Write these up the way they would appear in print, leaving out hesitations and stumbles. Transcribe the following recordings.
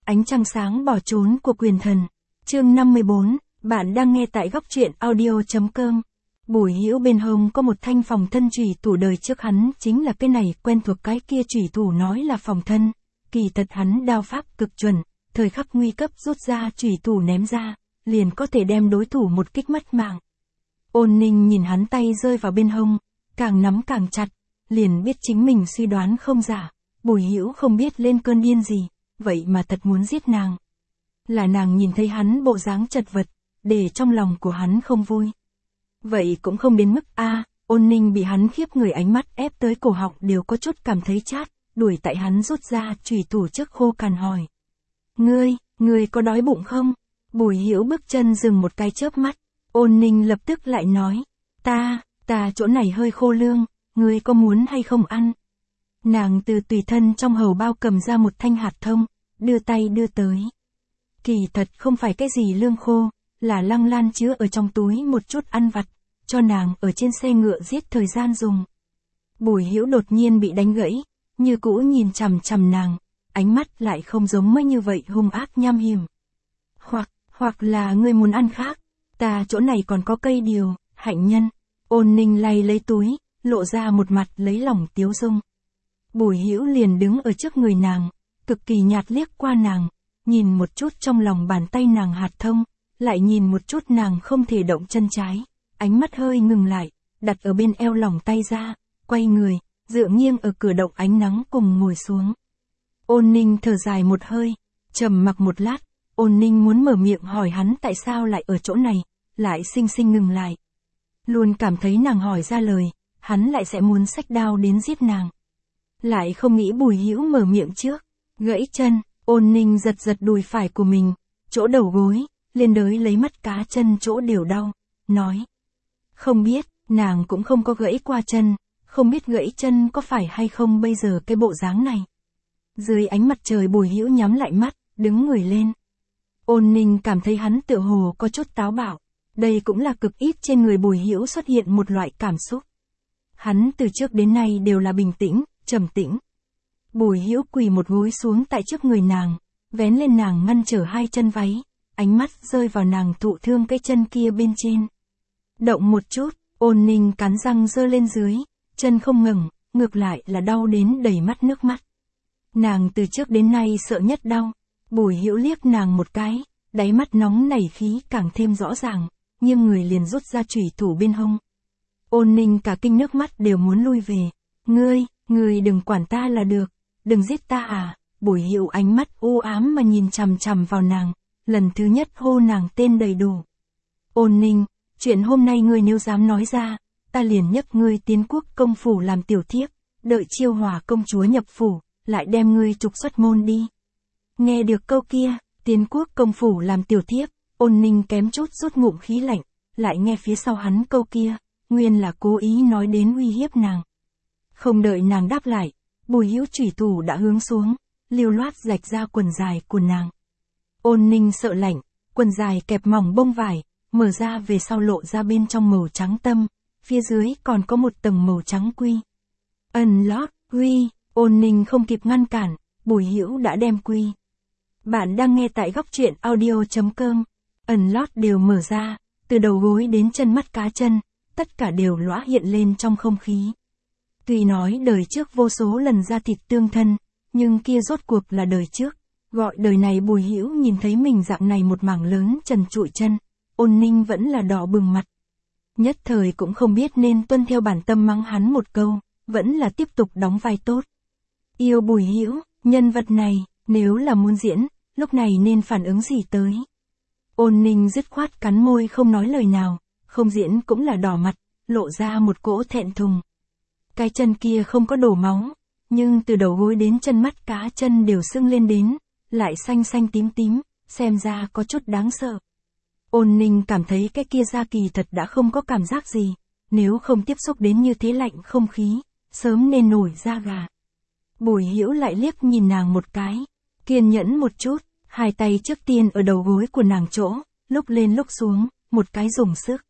ánh trăng sáng bỏ trốn của quyền thần. Chương 54, bạn đang nghe tại góc truyện audio.com. Bùi Hữu bên hông có một thanh phòng thân chủy thủ, đời trước hắn chính là cái này quen thuộc cái kia, chủy thủ nói là phòng thân, kỳ thật hắn đao pháp cực chuẩn, thời khắc nguy cấp rút ra chủy thủ ném ra, liền có thể đem đối thủ một kích mất mạng. Ôn Ninh nhìn hắn tay rơi vào bên hông, càng nắm càng chặt, liền biết chính mình suy đoán không giả, Bùi Hữu không biết lên cơn điên gì, vậy mà thật muốn giết nàng. Là nàng nhìn thấy hắn bộ dáng chật vật, để trong lòng của hắn không vui. Vậy cũng không đến mức Ôn Ninh bị hắn khiếp người ánh mắt ép tới cổ họng đều có chút cảm thấy chát, đuổi tại hắn rút ra chủy thủ trước khô cằn hỏi. Ngươi có đói bụng không? Bùi Hữu bước chân dừng một cái chớp mắt, Ôn Ninh lập tức lại nói, ta chỗ này hơi khô lương, ngươi có muốn hay không ăn? Nàng từ tùy thân trong hầu bao cầm ra một thanh hạt thông, đưa tay đưa tới. Kỳ thật không phải cái gì lương khô, là Lăng Lan chứa ở trong túi một chút ăn vặt, cho nàng ở trên xe ngựa giết thời gian dùng. Bùi Hữu đột nhiên bị đánh gãy, như cũ nhìn chằm chằm nàng, ánh mắt lại không giống mới như vậy hung ác nham hiểm. Hoặc là ngươi muốn ăn khác, ta chỗ này còn có cây điều, hạnh nhân. Ôn Ninh lay lấy túi, lộ ra một mặt lấy lòng tiếu dung. Bùi Hữu liền đứng ở trước người nàng, cực kỳ nhạt liếc qua nàng, nhìn một chút trong lòng bàn tay nàng hạt thông, lại nhìn một chút nàng không thể động chân trái, ánh mắt hơi ngừng lại, đặt ở bên eo lòng tay ra, quay người, dựa nghiêng ở cửa động ánh nắng cùng ngồi xuống. Ôn Ninh thở dài một hơi, trầm mặc một lát, Ôn Ninh muốn mở miệng hỏi hắn tại sao lại ở chỗ này, lại sinh sinh ngừng lại. Luôn cảm thấy nàng hỏi ra lời, hắn lại sẽ muốn xách đao đến giết nàng. Lại không nghĩ Bùi Hữu mở miệng trước, gãy chân. Ôn Ninh giật đùi phải của mình, chỗ đầu gối, liên đới lấy mắt cá chân chỗ đều đau, nói. Không biết, nàng cũng không có gãy qua chân, không biết gãy chân có phải hay không bây giờ cái bộ dáng này. Dưới ánh mặt trời Bùi Hữu nhắm lại mắt, đứng người lên. Ôn Ninh cảm thấy hắn tựa hồ có chút táo bạo, đây cũng là cực ít trên người Bùi Hữu xuất hiện một loại cảm xúc. Hắn từ trước đến nay đều là bình tĩnh, trầm tĩnh. Bùi Hữu quỳ một gối xuống tại trước người nàng, vén lên nàng ngăn trở hai chân váy, ánh mắt rơi vào nàng thụ thương cái chân kia bên trên. Động một chút, Ôn Ninh cắn răng giơ lên dưới, chân không ngừng, ngược lại là đau đến đầy mắt nước mắt. Nàng từ trước đến nay sợ nhất đau. Bùi Hữu liếc nàng một cái, đáy mắt nóng nảy khí càng thêm rõ ràng, nhưng người liền rút ra chủy thủ bên hông. Ôn Ninh cả kinh nước mắt đều muốn lui về. Ngươi đừng quản ta là được, đừng giết ta à. Bùi Hữu ánh mắt u ám mà nhìn chằm chằm vào nàng, lần thứ nhất hô nàng tên đầy đủ. Ôn Ninh, chuyện hôm nay ngươi nếu dám nói ra, ta liền nhấc ngươi tiến quốc công phủ làm tiểu thiếp, đợi Chiêu Hòa công chúa nhập phủ, lại đem ngươi trục xuất môn đi. Nghe được câu kia, tiến quốc công phủ làm tiểu thiếp, Ôn Ninh kém chút rút ngụm khí lạnh, lại nghe phía sau hắn câu kia, nguyên là cố ý nói đến uy hiếp nàng. Không đợi nàng đáp lại, Bùi Hữu chủy thủ đã hướng xuống, lưu loát rạch ra quần dài của nàng. Ôn Ninh sợ lạnh, quần dài kẹp mỏng bông vải, mở ra về sau lộ ra bên trong màu trắng tâm, phía dưới còn có một tầng màu trắng quy. Unlock, quy, Ôn Ninh không kịp ngăn cản, Bùi Hữu đã đem quy. Bạn đang nghe tại góc truyện audio.com. Unlock đều mở ra, từ đầu gối đến chân mắt cá chân, tất cả đều lóa hiện lên trong không khí. Tuy nói đời trước vô số lần ra thịt tương thân, nhưng kia rốt cuộc là đời trước, gọi đời này Bùi Hữu nhìn thấy mình dạng này một mảng lớn trần trụi chân, Ôn Ninh vẫn là đỏ bừng mặt. Nhất thời cũng không biết nên tuân theo bản tâm mắng hắn một câu, vẫn là tiếp tục đóng vai tốt. Yêu Bùi Hữu, nhân vật này, nếu là muốn diễn, lúc này nên phản ứng gì tới. Ôn Ninh dứt khoát cắn môi không nói lời nào, không diễn cũng là đỏ mặt, lộ ra một cỗ thẹn thùng. Cái chân kia không có đổ máu, nhưng từ đầu gối đến chân mắt cá chân đều sưng lên đến, lại xanh xanh tím tím, xem ra có chút đáng sợ. Ôn Ninh cảm thấy cái kia da kỳ thật đã không có cảm giác gì, nếu không tiếp xúc đến như thế lạnh không khí, sớm nên nổi da gà. Bùi Hữu lại liếc nhìn nàng một cái, kiên nhẫn một chút, hai tay trước tiên ở đầu gối của nàng chỗ, lúc lên lúc xuống, một cái dùng sức.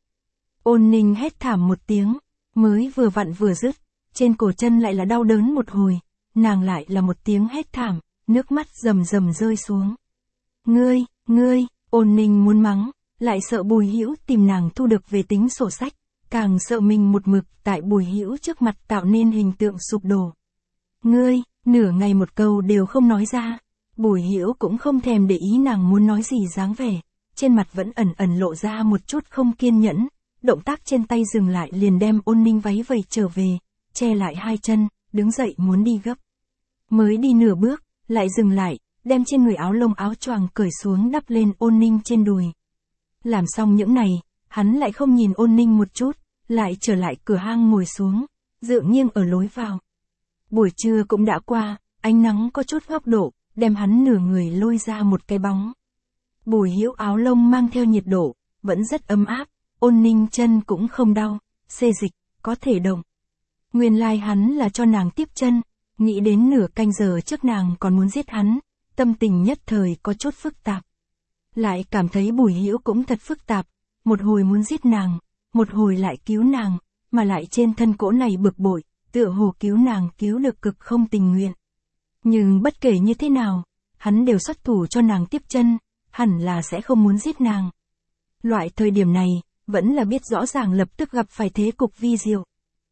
Ôn Ninh hét thảm một tiếng, mới vừa vặn vừa dứt, trên cổ chân lại là đau đớn một hồi, nàng lại là một tiếng hét thảm, nước mắt rầm rầm rơi xuống. Ngươi, Ôn Ninh muốn mắng, lại sợ Bùi Hữu tìm nàng thu được về tính sổ sách, càng sợ mình một mực tại Bùi Hữu trước mặt tạo nên hình tượng sụp đổ. Ngươi, nửa ngày một câu đều không nói ra. Bùi Hữu cũng không thèm để ý nàng muốn nói gì dáng vẻ, trên mặt vẫn ẩn ẩn lộ ra một chút không kiên nhẫn, động tác trên tay dừng lại liền đem Ôn Ninh váy vẩy trở về, che lại hai chân, đứng dậy muốn đi gấp. Mới đi nửa bước, lại dừng lại, đem trên người áo lông áo choàng cởi xuống đắp lên Ôn Ninh trên đùi. Làm xong những này, hắn lại không nhìn Ôn Ninh một chút, lại trở lại cửa hang ngồi xuống, dựa nghiêng ở lối vào. Buổi trưa cũng đã qua, ánh nắng có chút góc độ, đem hắn nửa người lôi ra một cái bóng. Bùi Hữu áo lông mang theo nhiệt độ, vẫn rất ấm áp, Ôn Ninh chân cũng không đau, xê dịch, có thể động. Nguyên lai hắn là cho nàng tiếp chân, nghĩ đến nửa canh giờ trước nàng còn muốn giết hắn, tâm tình nhất thời có chút phức tạp. Lại cảm thấy Bùi Hữu cũng thật phức tạp, một hồi muốn giết nàng, một hồi lại cứu nàng, mà lại trên thân cỗ này bực bội, tựa hồ cứu nàng cứu được cực không tình nguyện. Nhưng bất kể như thế nào, hắn đều xuất thủ cho nàng tiếp chân, hẳn là sẽ không muốn giết nàng. Loại thời điểm này, vẫn là biết rõ ràng lập tức gặp phải thế cục vi diệu.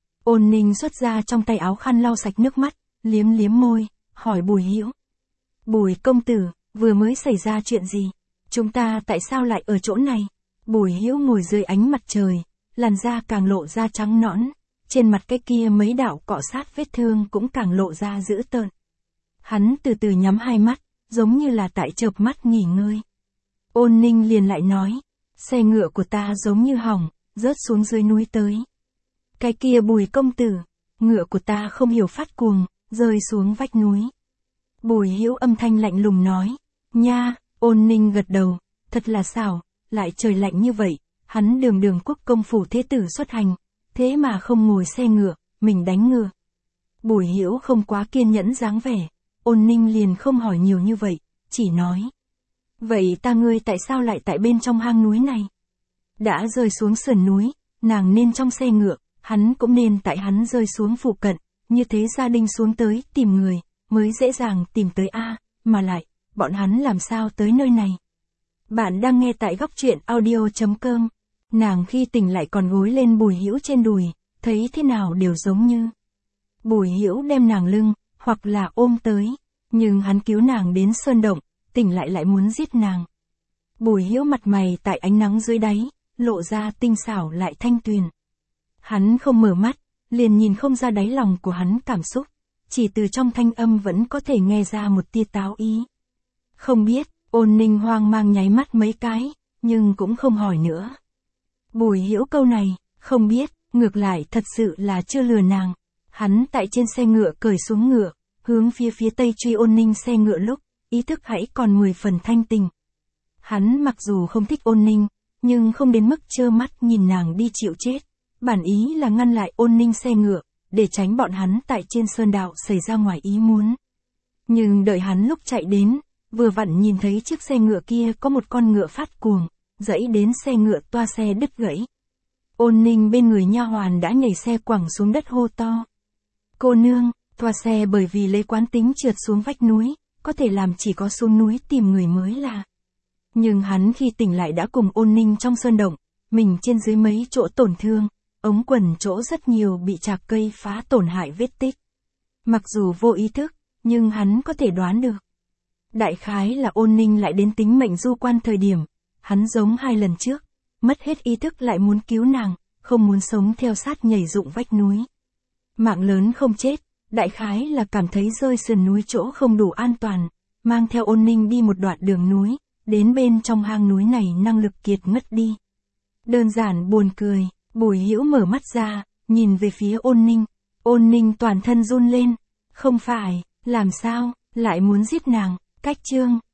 Ôn Ninh xuất ra trong tay áo khăn lau sạch nước mắt, liếm liếm môi, hỏi Bùi Hữu. Bùi công tử, vừa mới xảy ra chuyện gì? Chúng ta tại sao lại ở chỗ này? Bùi Hữu ngồi dưới ánh mặt trời, làn da càng lộ ra trắng nõn, trên mặt cái kia mấy đạo cọ sát vết thương cũng càng lộ ra dữ tợn. Hắn từ từ nhắm hai mắt, giống như là tại chợp mắt nghỉ ngơi. Ôn Ninh liền lại nói, xe ngựa của ta giống như hỏng, rớt xuống dưới núi tới. Cái kia Bùi công tử, ngựa của ta không hiểu phát cuồng, rơi xuống vách núi. Bùi Hữu âm thanh lạnh lùng nói, nha. Ôn Ninh gật đầu, thật là xảo, lại trời lạnh như vậy, hắn đường quốc công phủ thế tử xuất hành, thế mà không ngồi xe ngựa, mình đánh ngựa. Bùi Hữu không quá kiên nhẫn dáng vẻ, Ôn Ninh liền không hỏi nhiều như vậy, chỉ nói. Vậy ngươi tại sao lại tại bên trong hang núi này? Đã rơi xuống sườn núi, nàng nên trong xe ngựa, hắn cũng nên tại hắn rơi xuống phụ cận, như thế gia đình xuống tới tìm người, mới dễ dàng tìm tới mà lại, bọn hắn làm sao tới nơi này? Bạn đang nghe tại góc truyện audio.com. Nàng khi tỉnh lại còn gối lên Bùi Hữu trên đùi, thấy thế nào đều giống như. Bùi Hữu đem nàng lưng, hoặc là ôm tới, nhưng hắn cứu nàng đến sơn động, tỉnh lại muốn giết nàng. Bùi Hữu mặt mày tại ánh nắng dưới đáy, lộ ra tinh xảo lại thanh tuyền. Hắn không mở mắt, liền nhìn không ra đáy lòng của hắn cảm xúc, chỉ từ trong thanh âm vẫn có thể nghe ra một tia táo ý. Không biết, Ôn Ninh hoang mang nháy mắt mấy cái, nhưng cũng không hỏi nữa. Bùi Hữu câu này, không biết, ngược lại thật sự là chưa lừa nàng. Hắn tại trên xe ngựa cởi xuống ngựa, hướng phía tây truy Ôn Ninh xe ngựa lúc, ý thức hãy còn 10 phần thanh tình. Hắn mặc dù không thích Ôn Ninh, nhưng không đến mức trơ mắt nhìn nàng đi chịu chết. Bản ý là ngăn lại Ôn Ninh xe ngựa, để tránh bọn hắn tại trên sơn đạo xảy ra ngoài ý muốn. Nhưng đợi hắn lúc chạy đến, vừa vặn nhìn thấy chiếc xe ngựa kia có một con ngựa phát cuồng, dẫy đến xe ngựa toa xe đứt gãy. Ôn Ninh bên người nha hoàn đã nhảy xe quẳng xuống đất hô to. Cô nương, toa xe bởi vì lấy quán tính trượt xuống vách núi, có thể làm chỉ có xuống núi tìm người mới là. Nhưng hắn khi tỉnh lại đã cùng Ôn Ninh trong sơn động, mình trên dưới mấy chỗ tổn thương, ống quần chỗ rất nhiều bị chạc cây phá tổn hại vết tích. Mặc dù vô ý thức, nhưng hắn có thể đoán được. Đại khái là Ôn Ninh lại đến tính mệnh du quan thời điểm, hắn giống 2 lần trước, mất hết ý thức lại muốn cứu nàng, không muốn sống theo sát nhảy dụng vách núi. Mạng lớn không chết, đại khái là cảm thấy rơi sườn núi chỗ không đủ an toàn, mang theo Ôn Ninh đi một đoạn đường núi, đến bên trong hang núi này năng lực kiệt ngất đi. Đơn giản buồn cười, Bùi Hữu mở mắt ra, nhìn về phía Ôn Ninh toàn thân run lên, không phải, làm sao, lại muốn giết nàng, cách chương.